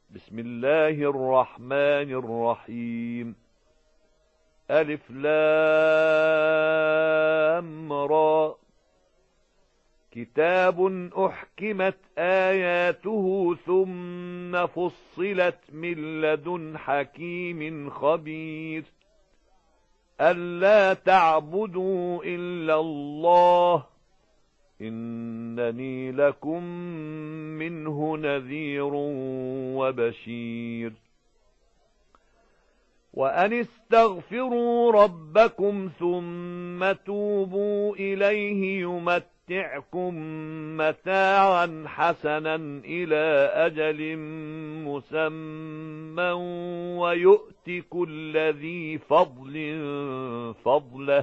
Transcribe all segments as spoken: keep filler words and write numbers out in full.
بسم الله الرحمن الرحيم. ألف لام را. كتاب أحكمت آياته ثم فصلت من لدن حكيم خبير. ألا تعبدوا إلا الله إنني لكم منه نذير وبشير. وأن استغفروا ربكم ثم توبوا إليه يمتعكم متاعا حسنا إلى أجل مسمى ويؤت كل ذي فضل فضله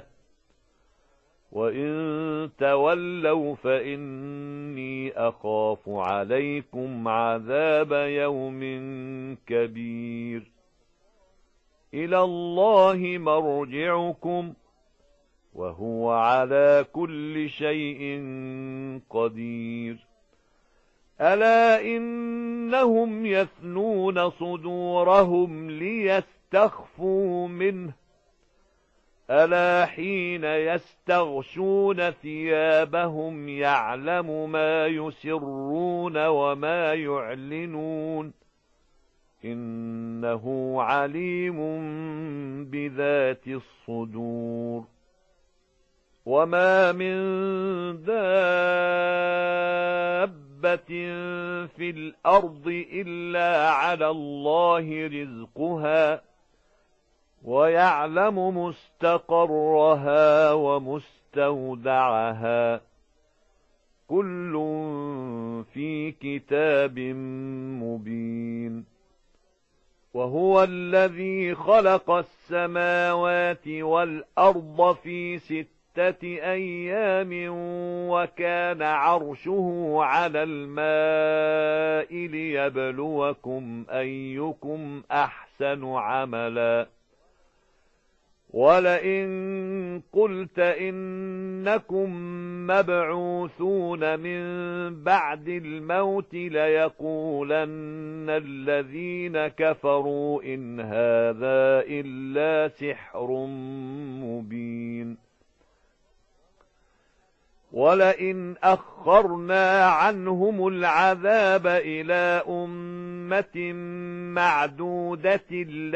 وإن تولوا فإني أخاف عليكم عذاب يوم كبير. إلى الله مرجعكم وهو على كل شيء قدير. ألا إنهم يثنون صدورهم ليستخفوا منه ألا حين يستغشون ثيابهم يعلم ما يسرون وما يعلنون إنه عليم بذات الصدور. وما من دابة في الأرض إلا على الله رزقها ويعلم مستقرها ومستودعها كل في كتاب مبين. وهو الذي خلق السماوات والأرض في ستة أيام وكان عرشه على الماء ليبلوكم أيكم أحسن عملا. ولئن قلت إنكم مبعوثون من بعد الموت ليقولن الذين كفروا إن هذا إلا سحر مبين. ولئن أخرنا عنهم العذاب إلى أمة معدودة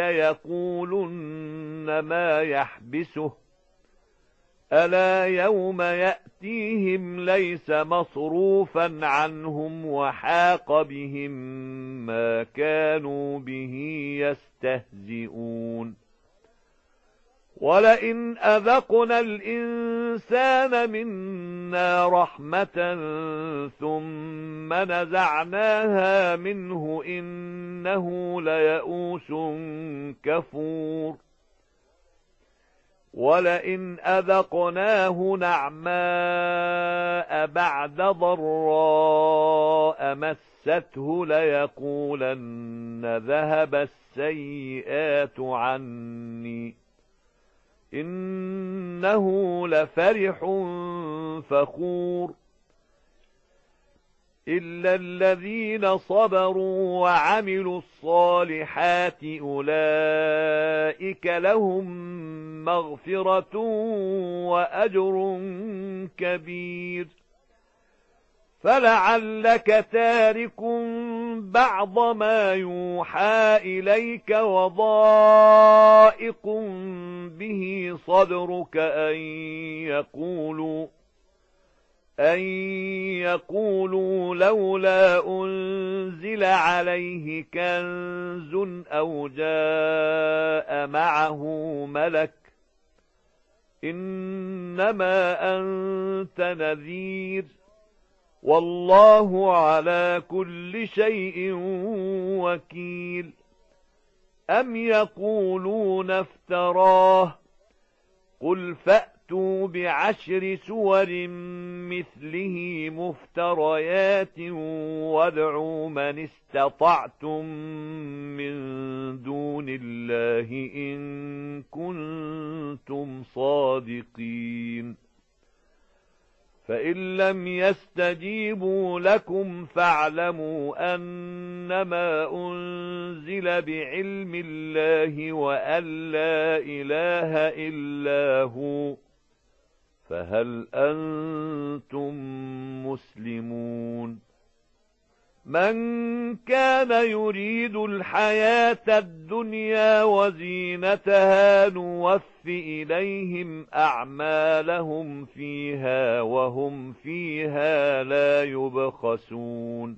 ليقولن ما يحبسه ألا يوم يأتيهم ليس مصروفا عنهم وحاق بهم ما كانوا به يستهزئون. ولئن أذقنا الإنسان منا رحمة ثم نزعناها منه إنه ليئوس كفور. ولئن أذقناه نعماء بعد ضراء مسته ليقولن ذهب السيئات عني إنه لفرح فخور. إلا الذين صبروا وعملوا الصالحات أولئك لهم مغفرة وأجر كبير. فلعلك تارك بعض ما يوحى إليك وضائق به صدرك أن يقولوا أن يقولوا لولا أنزل عليه كنز أو جاء معه ملك إنما أنت نذير والله على كل شيء وكيل. أم يقولون افتراه قل فأتوا بعشر سور مثله مفتريات وادعوا من استطعتم من دون الله إن كنتم صادقين. فإن لم يستجيبوا لكم فاعلموا أنما أنزل بعلم الله وأن لا إله إلا هو، فهل أنتم مسلمون؟ من كان يريد الحياة الدنيا وزينتها نوف إليهم أعمالهم فيها وهم فيها لا يبخسون.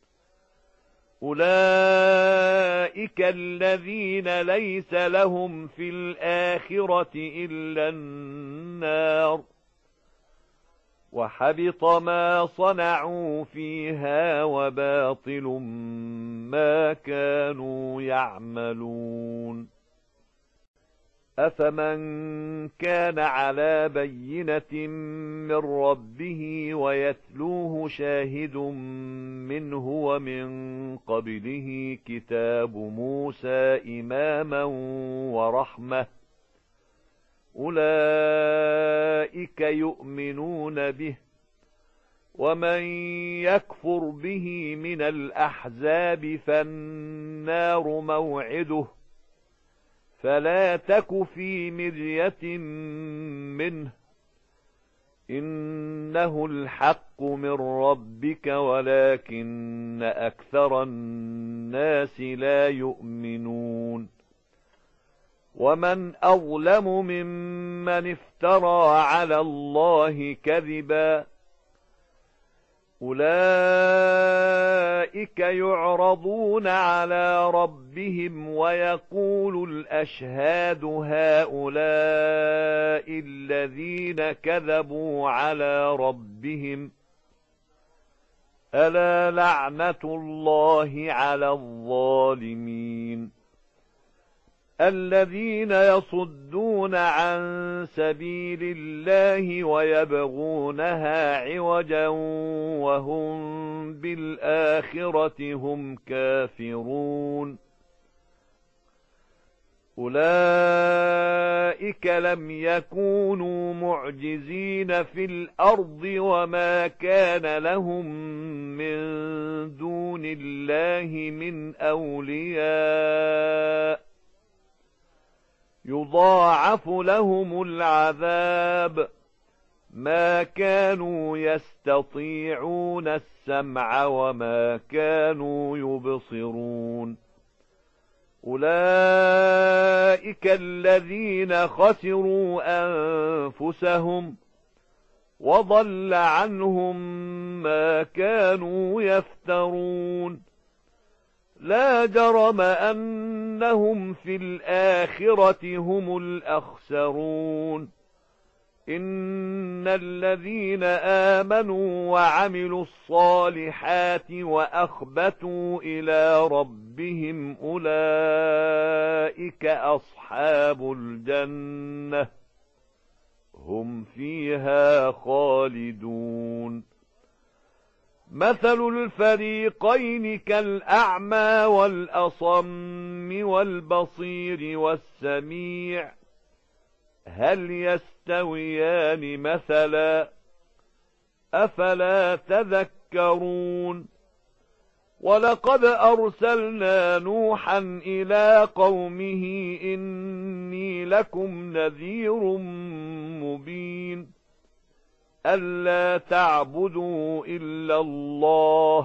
أولئك الذين ليس لهم في الآخرة إلا النار، وحبط ما صنعوا فيها وباطل ما كانوا يعملون. أفمن كان على بينة من ربه ويتلوه شاهد منه ومن قبله كتاب موسى إماما ورحمة، أولئك يؤمنون به، ومن يكفر به من الأحزاب فالنار موعده، فلا تك في مرية منه، إنه الحق من ربك ولكن أكثر الناس لا يؤمنون. ومن أظلم ممن افترى على الله كذبا، أولئك يعرضون على ربهم ويقول الأشهاد هؤلاء الذين كذبوا على ربهم، ألا لعنة الله على الظالمين. الذين يصدون عن سبيل الله ويبغونها عوجا وهم بالآخرة هم كافرون، أولئك لم يكونوا معجزين في الأرض وما كان لهم من دون الله من أولياء، يضاعف لهم العذاب، ما كانوا يستطيعون السمع وما كانوا يبصرون. أولئك الذين خسروا أنفسهم وضل عنهم ما كانوا يفترون. لا جرم أنهم في الآخرة هم الأخسرون. إن الذين آمنوا وعملوا الصالحات وأخبتوا إلى ربهم أولئك أصحاب الجنة، هم فيها خالدون. مثل الفريقين كالأعمى والأصم والبصير والسميع، هل يستويان مثلا؟ أفلا تذكرون؟ ولقد أرسلنا نوحا إلى قومه إني لكم نذير مبين، ألا تعبدوا إلا الله،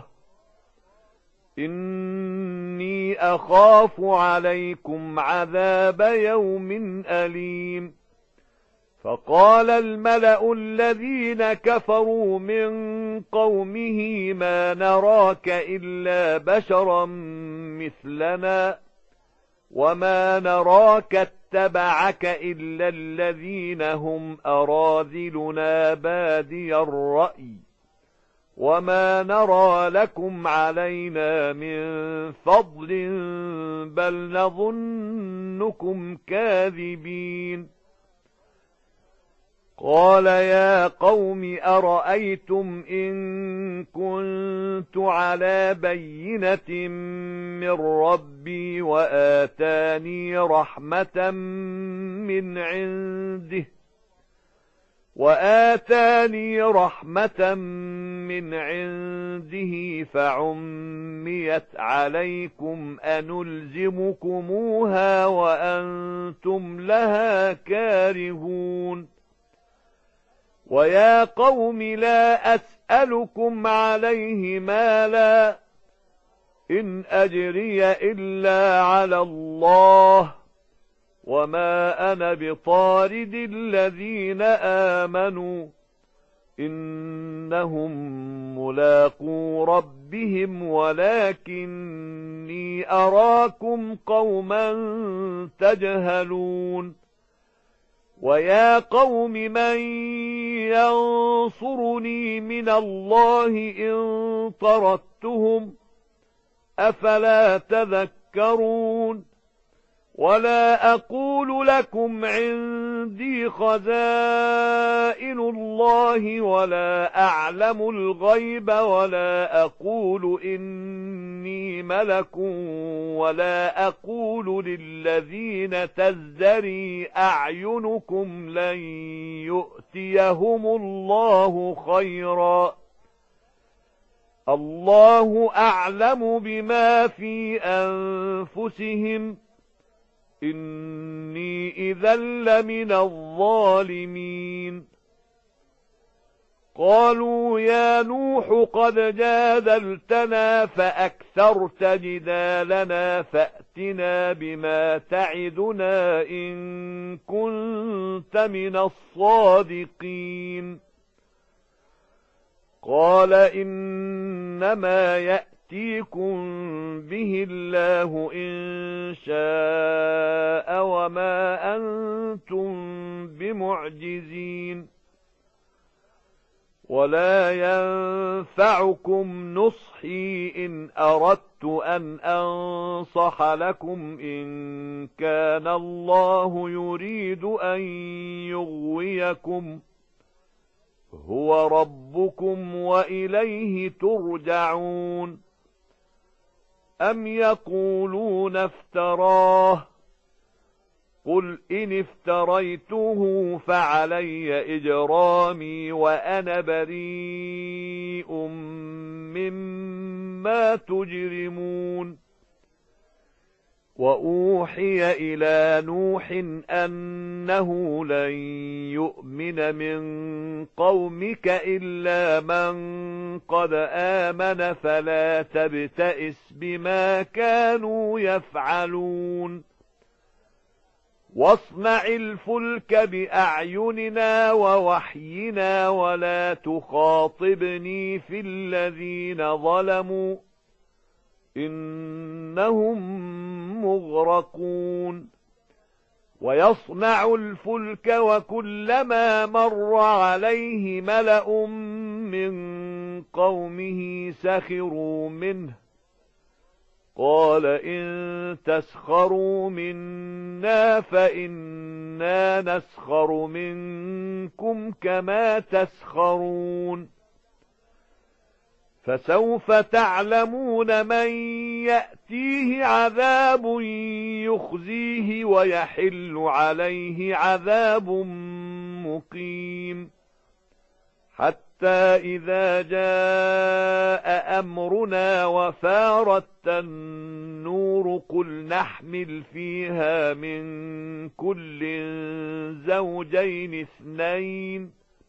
إني أخاف عليكم عذاب يوم أليم. فقال الملأ الذين كفروا من قومه ما نراك إلا بشرا مثلنا وما نراك اتبعك إلا الذين هم أراذلنا بادي الرأي وما نرى لكم علينا من فضل بل نظنكم كاذبين. قال يا قوم أرأيتم إن كنت على بينة من ربي وآتاني رحمة من عنده وآتاني رحمة من عنده فعميت عليكم أنلزمكموها وأنتم لها كارهون ويا قوم لا أسألكم عليه مالا إن أجري إلا على الله وما أنا بطارد الذين آمنوا إنهم ملاقو ربهم ولكني أراكم قوما تجهلون ويا قوم من ينصرني من الله إن طردتهم أفلا تذكرون ولا أقول لكم عندي خزائن الله ولا أعلم الغيب ولا أقول إني ملك ولا أقول للذين تزدري أعينكم لن يؤتيهم الله خيرا الله أعلم بما في أنفسهم إني إذا لمن الظالمين قالوا يا نوح قد جادلتنا فأكثرت جدالنا فأتنا بما تعدنا إن كنت من الصادقين قال إنما يأتيكم به الله إن شاء وما أنتم بمعجزين ولا ينفعكم نصحي إن أردت أن أنصح لكم إن كان الله يريد أن يغويكم هو ربكم وإليه ترجعون أم يقولون افتراه قل إن افتريته فعلي إجرامي وأنا بريء مما تجرمون وأوحي إلى نوح أنه لن يؤمن من قومك إلا من قد آمن فلا تبتئس بما كانوا يفعلون واصنع الفلك بأعيننا ووحينا ولا تخاطبني في الذين ظلموا إنهم مغرقون ويصنع الفلك وكلما مر عليه ملأ من قومه سخروا منه قال إن تسخروا منا فإنا نسخر منكم كما تسخرون فسوف تعلمون من يأتيه عذاب يخزيه ويحل عليه عذاب مقيم حتى إذا جاء أمرنا وفارت النور قل نحمل فيها من كل زوجين اثنين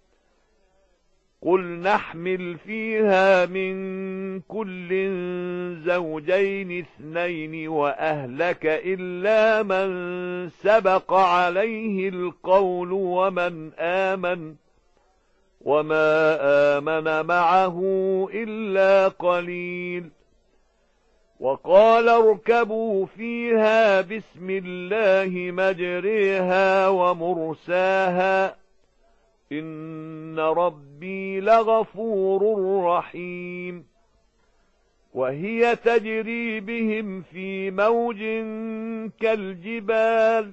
قل نحمل فيها من كل زوجين اثنين وأهلك إلا من سبق عليه القول ومن آمن وما آمن معه إلا قليل وقال اركبوا فيها بسم الله مجريها ومرساها إن ربي لغفور رحيم وهي تجري بهم في موج كالجبال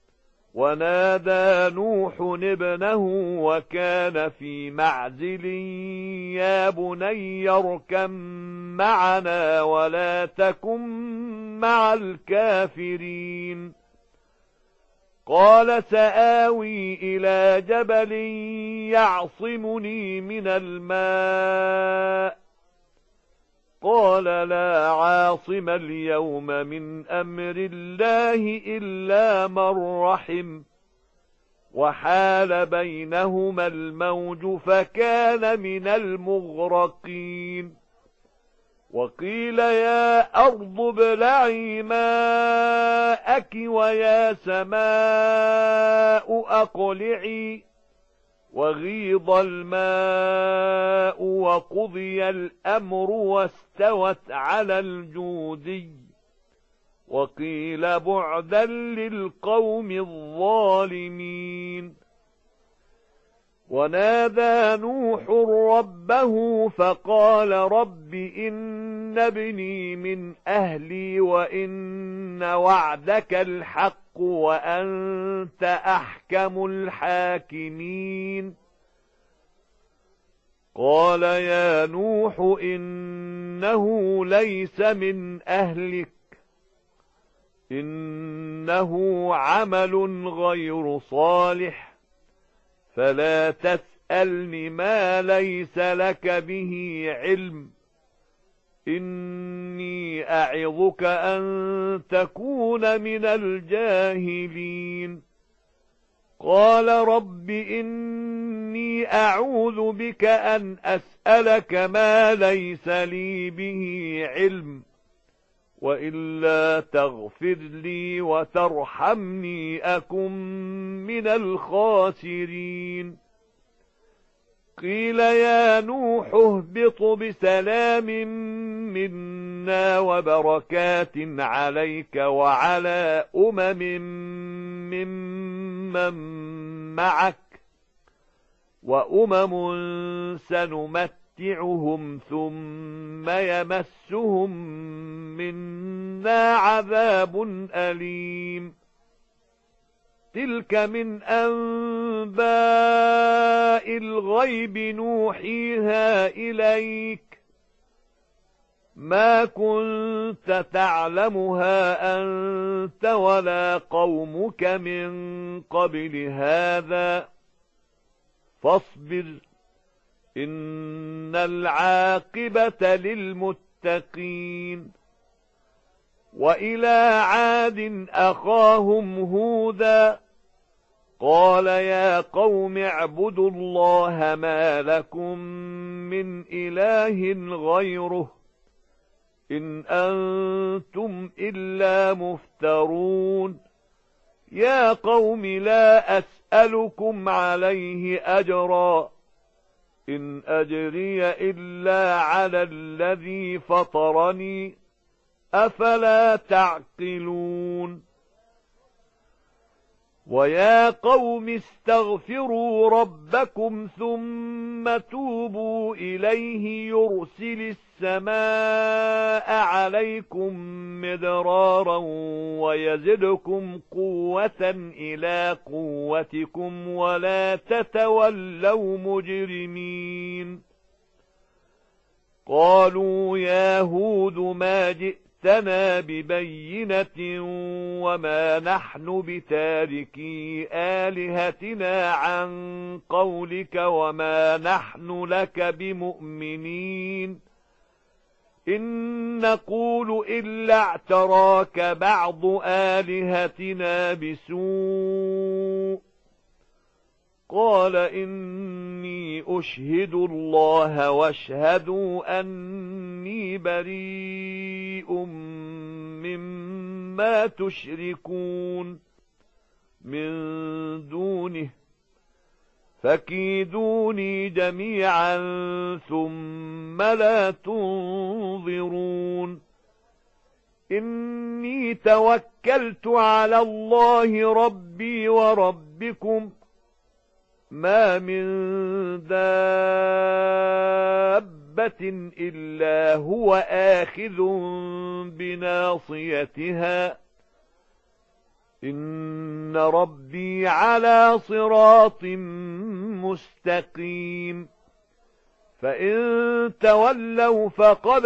ونادى نوح ابنه وكان في معزل يا بني اركب معنا ولا تكن مع الكافرين قال سآوي إلى جبل يعصمني من الماء قال لا عاصم اليوم من أمر الله إلا من رحم وحال بينهما الموج فكان من المغرقين وقيل يا أرض ابلعي ماءك ويا سماء أقلعي وغيض الماء وقضي الأمر واستوت على الجودي وقيل بعدا للقوم الظالمين ونادى نوح ربه فقال رب إن ابني من أهلي وإن وعدك الحق وأنت أحكم الحاكمين قال يا نوح إنه ليس من أهلك إنه عمل غير صالح فلا تسألني ما ليس لك به علم إني أعظك أن تكون من الجاهلين قال رب إني أعوذ بك أن أسألك ما ليس لي به علم وإلا تغفر لي وترحمني أكن من الخاسرين قيل يا نوح اهبط بسلام منا وبركات عليك وعلى أمم ممن معك وأمم سنمتعهم ثم يمسهم منا عذاب أليم تلك من أنباء الغيب نوحيها إليك ما كنت تعلمها أنت ولا قومك من قبل هذا فاصبر إن العاقبة للمتقين وإلى عاد أخاهم هودا قال يا قوم اعبدوا الله ما لكم من إله غيره إن أنتم إلا مفترون يا قوم لا أسألكم عليه أجرا إن أجري إلا على الذي فطرني أفلا تعقلون ويا قوم استغفروا ربكم ثم توبوا إليه يرسل السماء عليكم مدرارا ويزدكم قوة إلى قوتكم ولا تتولوا مجرمين قالوا يا هود ما جئتنا ببينة وما نحن بتاركي آلهتنا عن قولك وما نحن لك بمؤمنين إن نقول إلا اعتراك بعض آلهتنا بسوء قال إني أشهد الله واشهدوا أني بريء مما تشركون من دونه فكيدوني جميعا ثم لا تنظرون إني توكلت على الله ربي وربكم ما من دابة إلا هو آخذ بناصيتها إن ربي على صراط مستقيم فإن تولوا فقد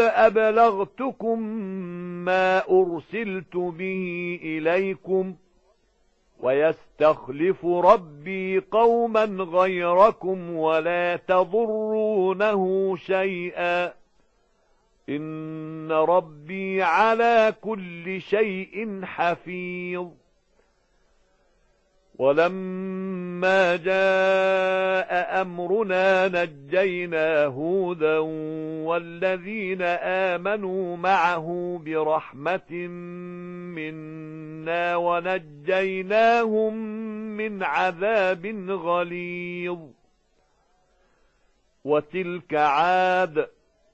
أبلغتكم ما أرسلت به إليكم ويستخلف ربي قوما غيركم ولا تضرونه شيئا إن ربي على كل شيء حفيظ. ولما جاء أمرنا نجينا هودا والذين آمنوا معه برحمة منا ونجيناهم من عذاب غليظ. وتلك عاد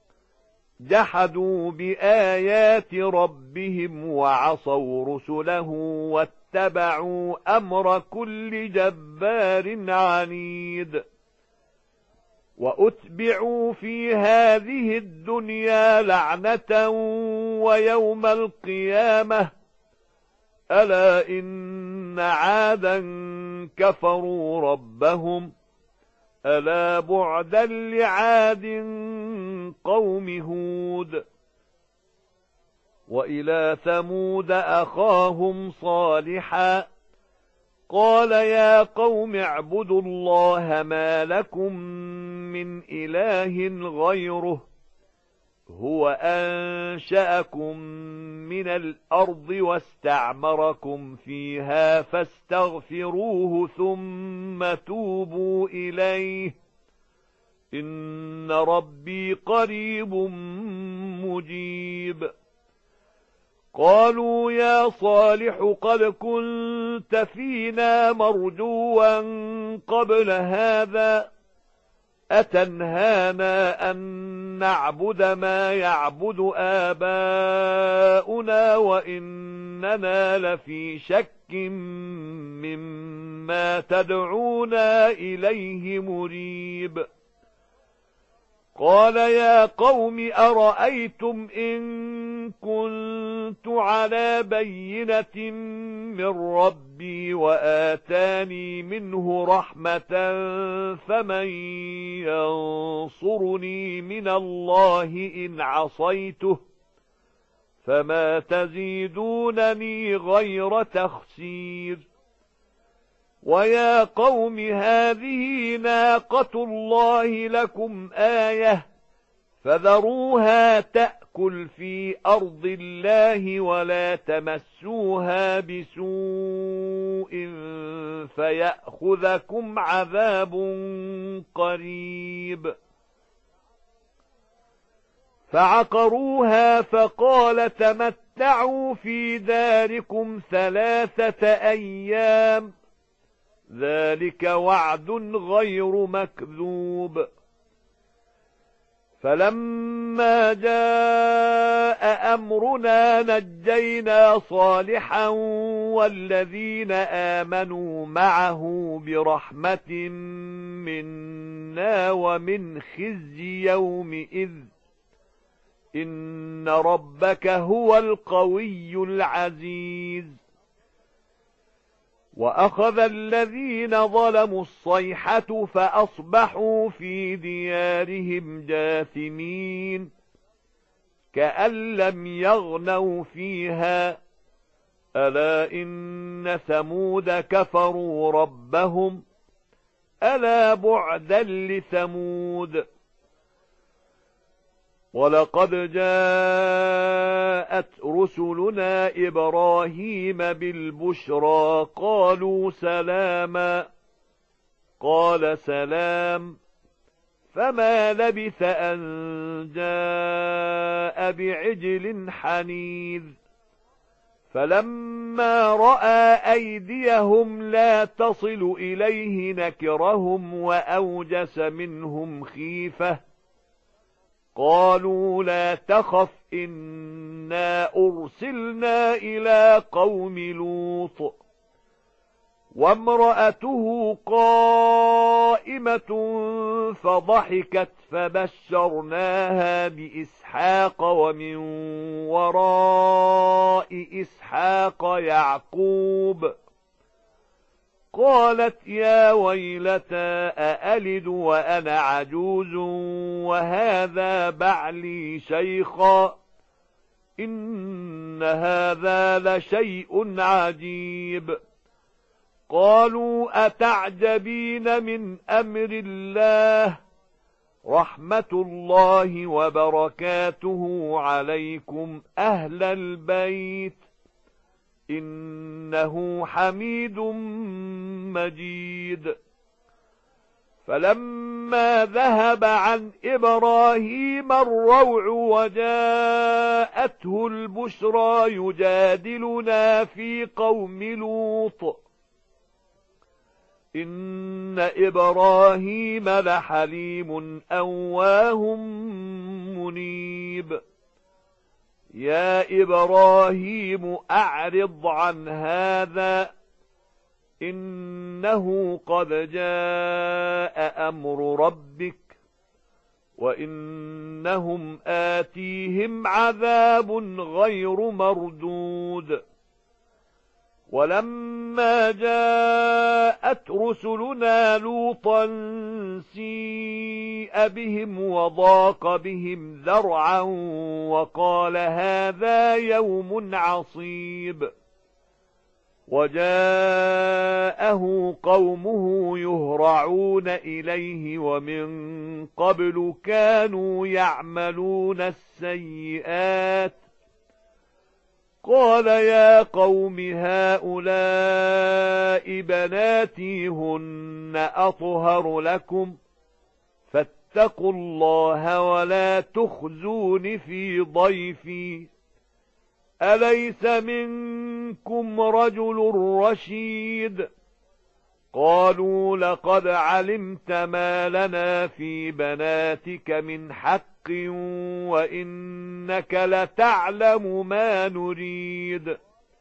جحدوا بآيات ربهم وعصوا رسله واتبعوا أمر كل جبار عنيد. وأتبعوا في هذه الدنيا لعنة ويوم القيامة ألا إن عادا كفروا ربهم ألا بعدا لعاد قوم هود. وإلى ثمود أخاهم صالحا قال يا قوم اعبدوا الله ما لكم من إله غيره هو أنشأكم من الأرض واستعمركم فيها فاستغفروه ثم توبوا إليه إن ربي قريب مجيب. قالوا يا صالح قد كنت فينا مرجوا قبل هذا أتنهانا أن نعبد ما يعبد آباؤنا وإننا لفي شك مما تدعونا إليه مريب. قال يا قوم أرأيتم إن كنت على بينة من ربي وآتاني منه رحمة فمن ينصرني من الله إن عصيته فما تزيدونني غير تخسير. ويا قوم هذه ناقة الله لكم آية فذروها تأكل في أرض الله ولا تمسوها بسوء فيأخذكم عذاب قريب. فعقروها فقال تمتعوا في داركم ثلاثة أيام ذلك وعد غير مكذوب. فلما جاء أمرنا نجينا صالحا والذين آمنوا معه برحمة منا ومن خزي يومئذ إن ربك هو القوي العزيز. وأخذ الذين ظلموا الصيحة فأصبحوا في ديارهم جاثمين كأن لم يغنوا فيها ألا إن ثمود كفروا ربهم ألا بعدا لثمود. ولقد جاءت رسلنا إبراهيم بالبشرى قالوا سلاما قال سلام فما لبث أن جاء بعجل حنيذ. فلما رأى أيديهم لا تصل إليه نكرهم وأوجس منهم خيفة قالوا لا تخف إنا أرسلنا إلى قوم لوط وامرأته قائمة فضحكت فبشرناها بإسحاق ومن وراء إسحاق يعقوب قالت يا ويلتى أألد وأنا عجوز وهذا بعلي شيخا إن هذا لشيء عجيب. قالوا أتعجبين من أمر الله رحمة الله وبركاته عليكم أهل البيت إنه حميد مجيد. فلما ذهب عن إبراهيم الروع وجاءته البشرى يجادلنا في قوم لوط إن إبراهيم لحليم أواه منيب. يا إبراهيم أعرض عن هذا إنه قد جاء أمر ربك وإنهم آتيهم عذاب غير مردود. ولما جاءت رسلنا لوطا سيء بهم وضاق بهم ذرعا وقال هذا يوم عصيب. وجاءه قومه يهرعون إليه ومن قبل كانوا يعملون السيئات. قال يا قوم هؤلاء بناتي هن أطهر لكم فاتقوا الله ولا تخزون في ضيفي أليس منكم رجل رشيد. قالوا لقد علمت ما لنا في بناتك من حق وإنك لتعلم ما نريد.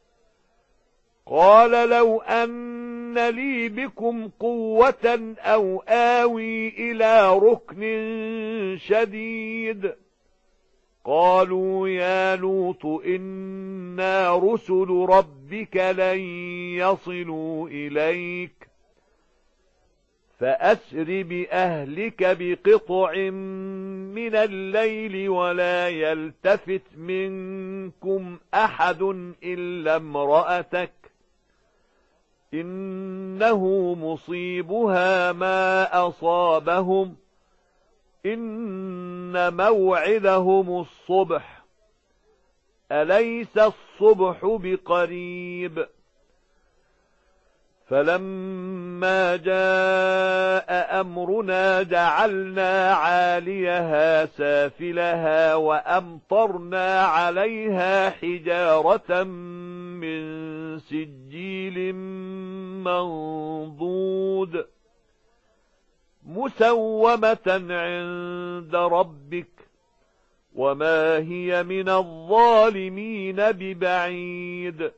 قال لو أن لي بكم قوة أو آوي إلى ركن شديد. قالوا يا لوط إنا رسل ربك لن يصلوا إليك فأسر بأهلك بقطع من الليل ولا يلتفت منكم أحد إلا امرأتك إنه مصيبها ما أصابهم إن موعدهم الصبح أليس الصبح بقريب. فلما جاء أمرنا جعلنا عاليها سافلها وأمطرنا عليها حجارة من سجيل منضود مسومة عند ربك وما هي من الظالمين ببعيد.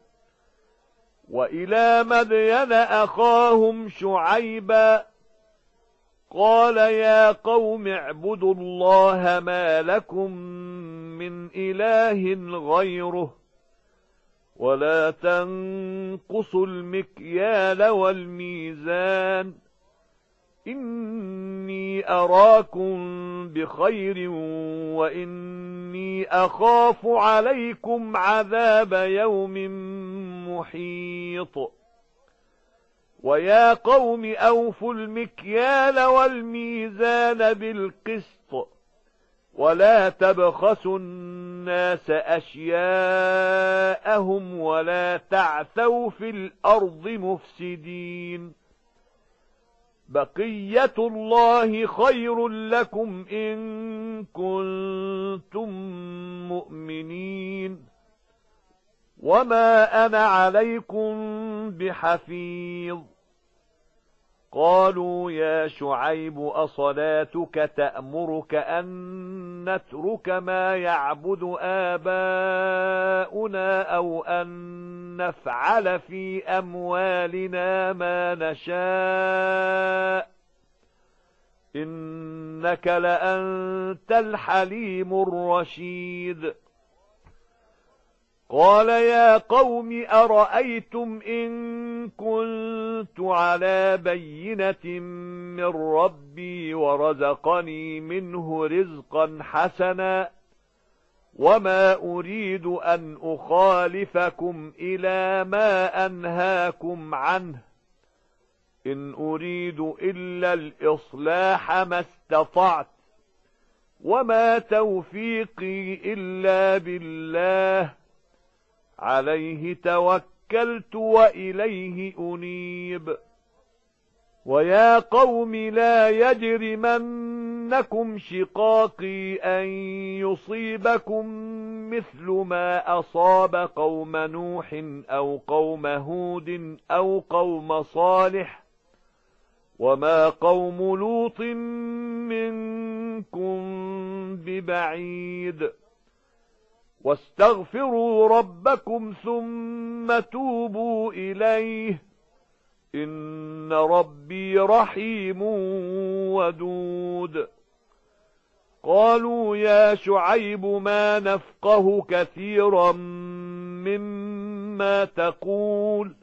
وإلى مدين أخاهم شعيبا قال يا قوم اعبدوا الله ما لكم من إله غيره ولا تنقصوا المكيال والميزان إني أراكم بخير وإني أخاف عليكم عذاب يوم محيط. ويا قوم أوفوا المكيال والميزان بالقسط ولا تبخسوا الناس أشياءهم ولا تعثوا في الأرض مفسدين. بقية الله خير لكم إن كنتم مؤمنين وما أنا عليكم بحفيظ. قالوا يا شعيب أصلاتك تأمرك أن نترك ما يعبد آباؤنا أو أن نفعل في أموالنا ما نشاء إنك لأنت الحليم الرشيد. قال يا قوم أرأيتم إن كنت على بينة من ربي ورزقني منه رزقا حسنا وما أريد أن أخالفكم إلى ما أنهاكم عنه إن أريد إلا الإصلاح ما استطعت وما توفيقي إلا بالله عليه توكلت وإليه أنيب. ويا قوم لا يجرمنكم شقاقي أن يصيبكم مثل ما أصاب قوم نوح أو قوم هود أو قوم صالح وما قوم لوط منكم ببعيد. واستغفروا ربكم ثم توبوا إليه إن ربي رحيم ودود. قالوا يا شعيب ما نفقه كثيرا مما تقول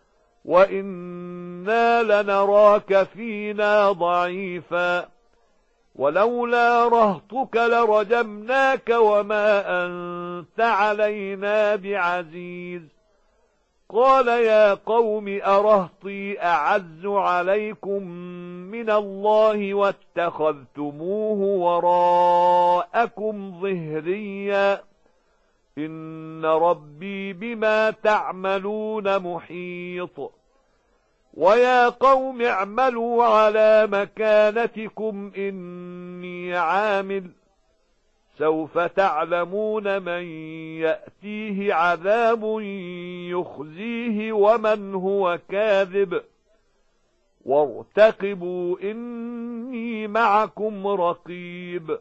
وإنا لنراك فينا ضعيفا ولولا رهطك لرجمناك وما أنت علينا بعزيز. قال يا قوم أرهطي أعز عليكم من الله واتخذتموه وراءكم ظهريا إن ربي بما تعملون محيط. ويا قوم اعملوا على مكانتكم إني عامل سوف تعلمون من يأتيه عذاب يخزيه ومن هو كاذب وارتقبوا إني معكم رقيب.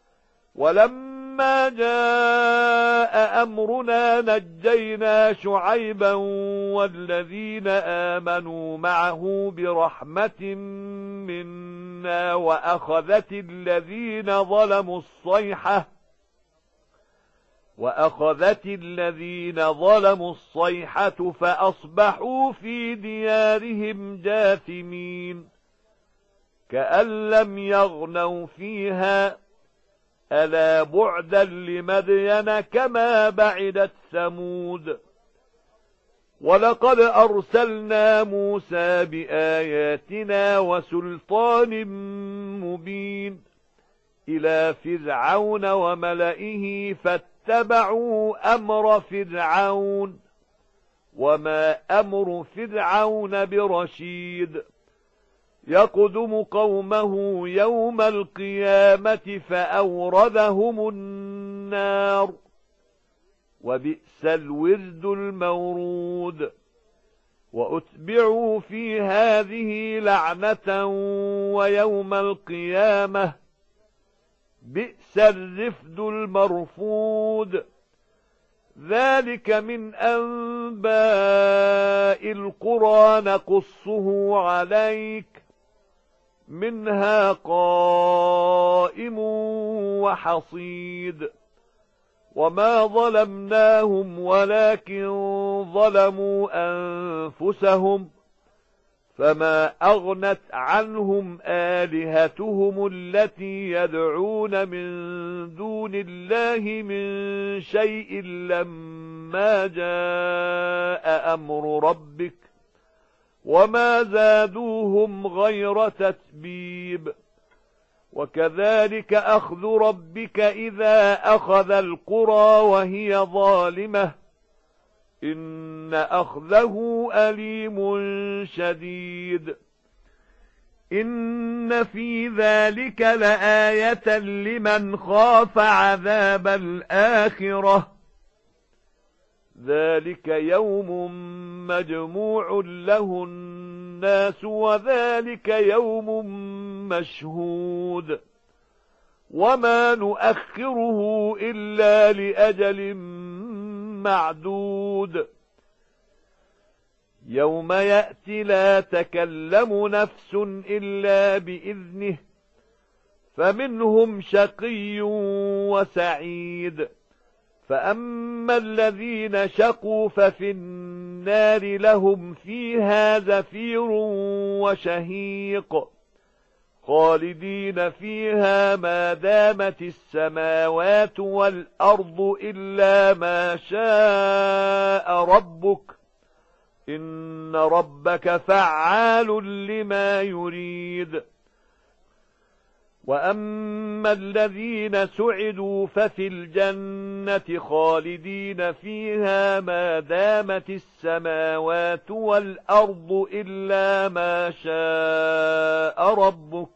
ولما جاء أمرنا نجينا شعيبا والذين آمنوا معه برحمة منا وأخذت الذين ظلموا الصيحة وأخذت الذين ظلموا الصيحة فأصبحوا في ديارهم جاثمين كأن لم يغنوا فيها ألا بعدا لمدين كما بعدت ثمود. ولقد أرسلنا موسى بآياتنا وسلطان مبين إلى فرعون وملئه فاتبعوا أمر فرعون وما أمر فرعون برشيد. يقدم قومه يوم القيامة فأوردهم النار وبئس الورد المورود. وأتبعوا في هذه لعنة ويوم القيامة بئس الرفد المرفود. ذلك من أنباء القرى نقصه عليك منها قائم وحصيد. وما ظلمناهم ولكن ظلموا أنفسهم فما أغنت عنهم آلهتهم التي يدعون من دون الله من شيء لما جاء أمر ربك وما زادوهم غير تتبيب. وكذلك أخذ ربك إذا أخذ القرى وهي ظالمة إن أخذه أليم شديد. إن في ذلك لآية لمن خاف عذاب الآخرة ذلك يوم مجموع له الناس وذلك يوم مشهود وما نؤخره إلا لأجل معدود. يوم يأتي لا تكلم نفس إلا بإذنه فمنهم شقي وسعيد. فأما الذين شقوا ففي النار لهم فيها زفير وشهيق خالدين فيها ما دامت السماوات والأرض إلا ما شاء ربك إن ربك فعال لما يريد. وأما الذين سعدوا ففي الجنة خالدين فيها ما دامت السماوات والأرض إلا ما شاء ربك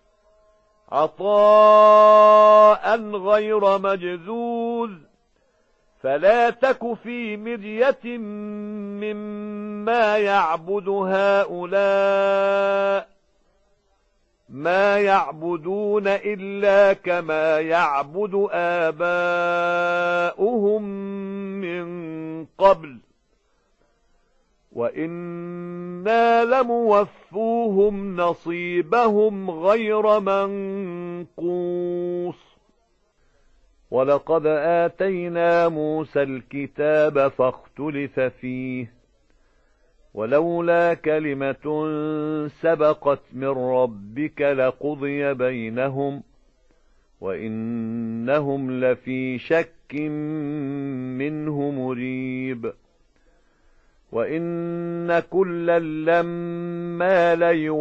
عطاء غير مجذوذ. فلا تك في مرية مما يعبد هؤلاء، ما يعبدون إلا كما يعبد آباؤهم من قبل، وإنا لموفوهم نصيبهم غير منقوص. ولقد آتينا موسى الكتاب فاختلف فيه، ولولا كلمة سبقت من ربك لقضي بينهم وإنهم لفي شك منه مريب. وإن كلا لما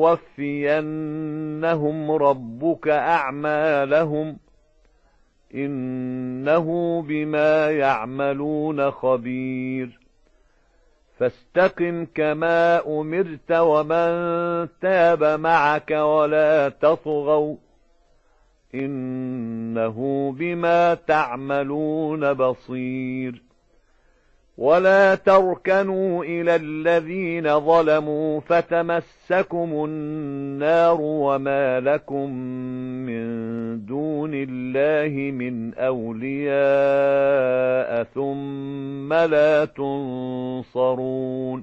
ليوفينهم ربك أعمالهم إنه بما يعملون خبير. فاستقم كما أمرت ومن تاب معك ولا تطغوا إنه بما تعملون بصير. ولا تركنوا إلى الذين ظلموا فتمسكم النار وما لكم من دون الله من أولياء ثم لا تنصرون.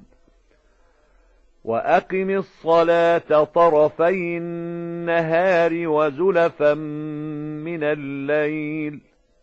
وأقم الصلاة طرفي النهار وزلفا من الليل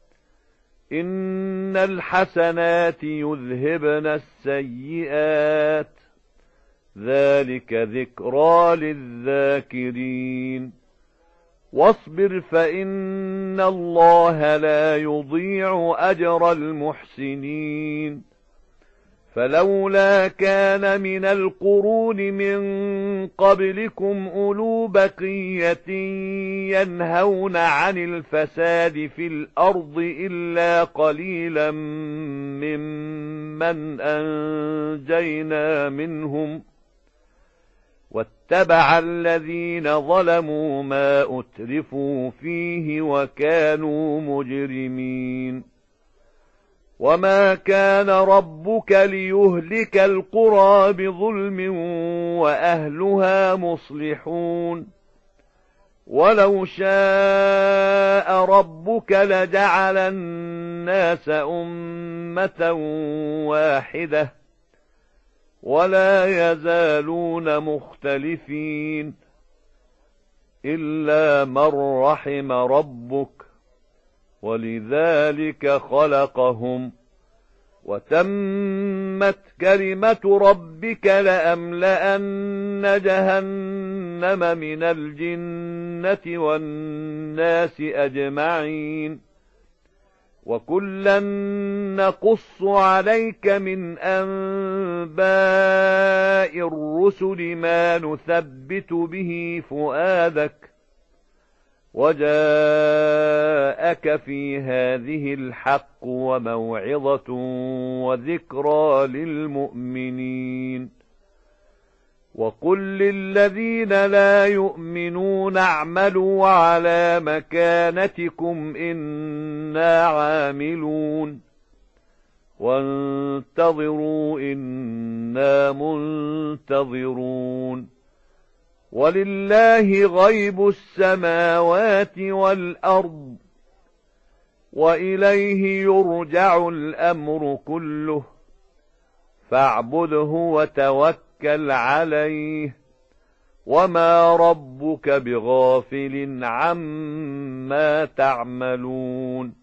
إن الحسنات يذهبن السيئات ذلك ذكرى للذاكرين. واصبر فإن الله لا يضيع أجر المحسنين. فلولا كان من القرون من قبلكم أولو بقية ينهون عن الفساد في الأرض إلا قليلا ممن أنجينا منهم واتبع الذين ظلموا ما أترفوا فيه وكانوا مجرمين. وما كان ربك ليهلك القرى بظلم وأهلها مصلحون. ولو شاء ربك لجعل الناس أمة واحدة ولا يزالون مختلفين إلا من رحم ربك ولذلك خلقهم. وتمت كلمة ربك لأملأن جهنم من الجنة والناس أجمعين. وكلا نقص عليك من أنباء الرسل ما نثبت به فؤادك وجاءك في هذه الحق وموعظة وذكرى للمؤمنين. وقل للذين لا يؤمنون اعملوا على مكانتكم إنا عاملون وانتظروا إنا منتظرون. ولله غيب السماوات والأرض وإليه يرجع الأمر كله فاعبده وتوكل عليه وما ربك بغافل عما تعملون.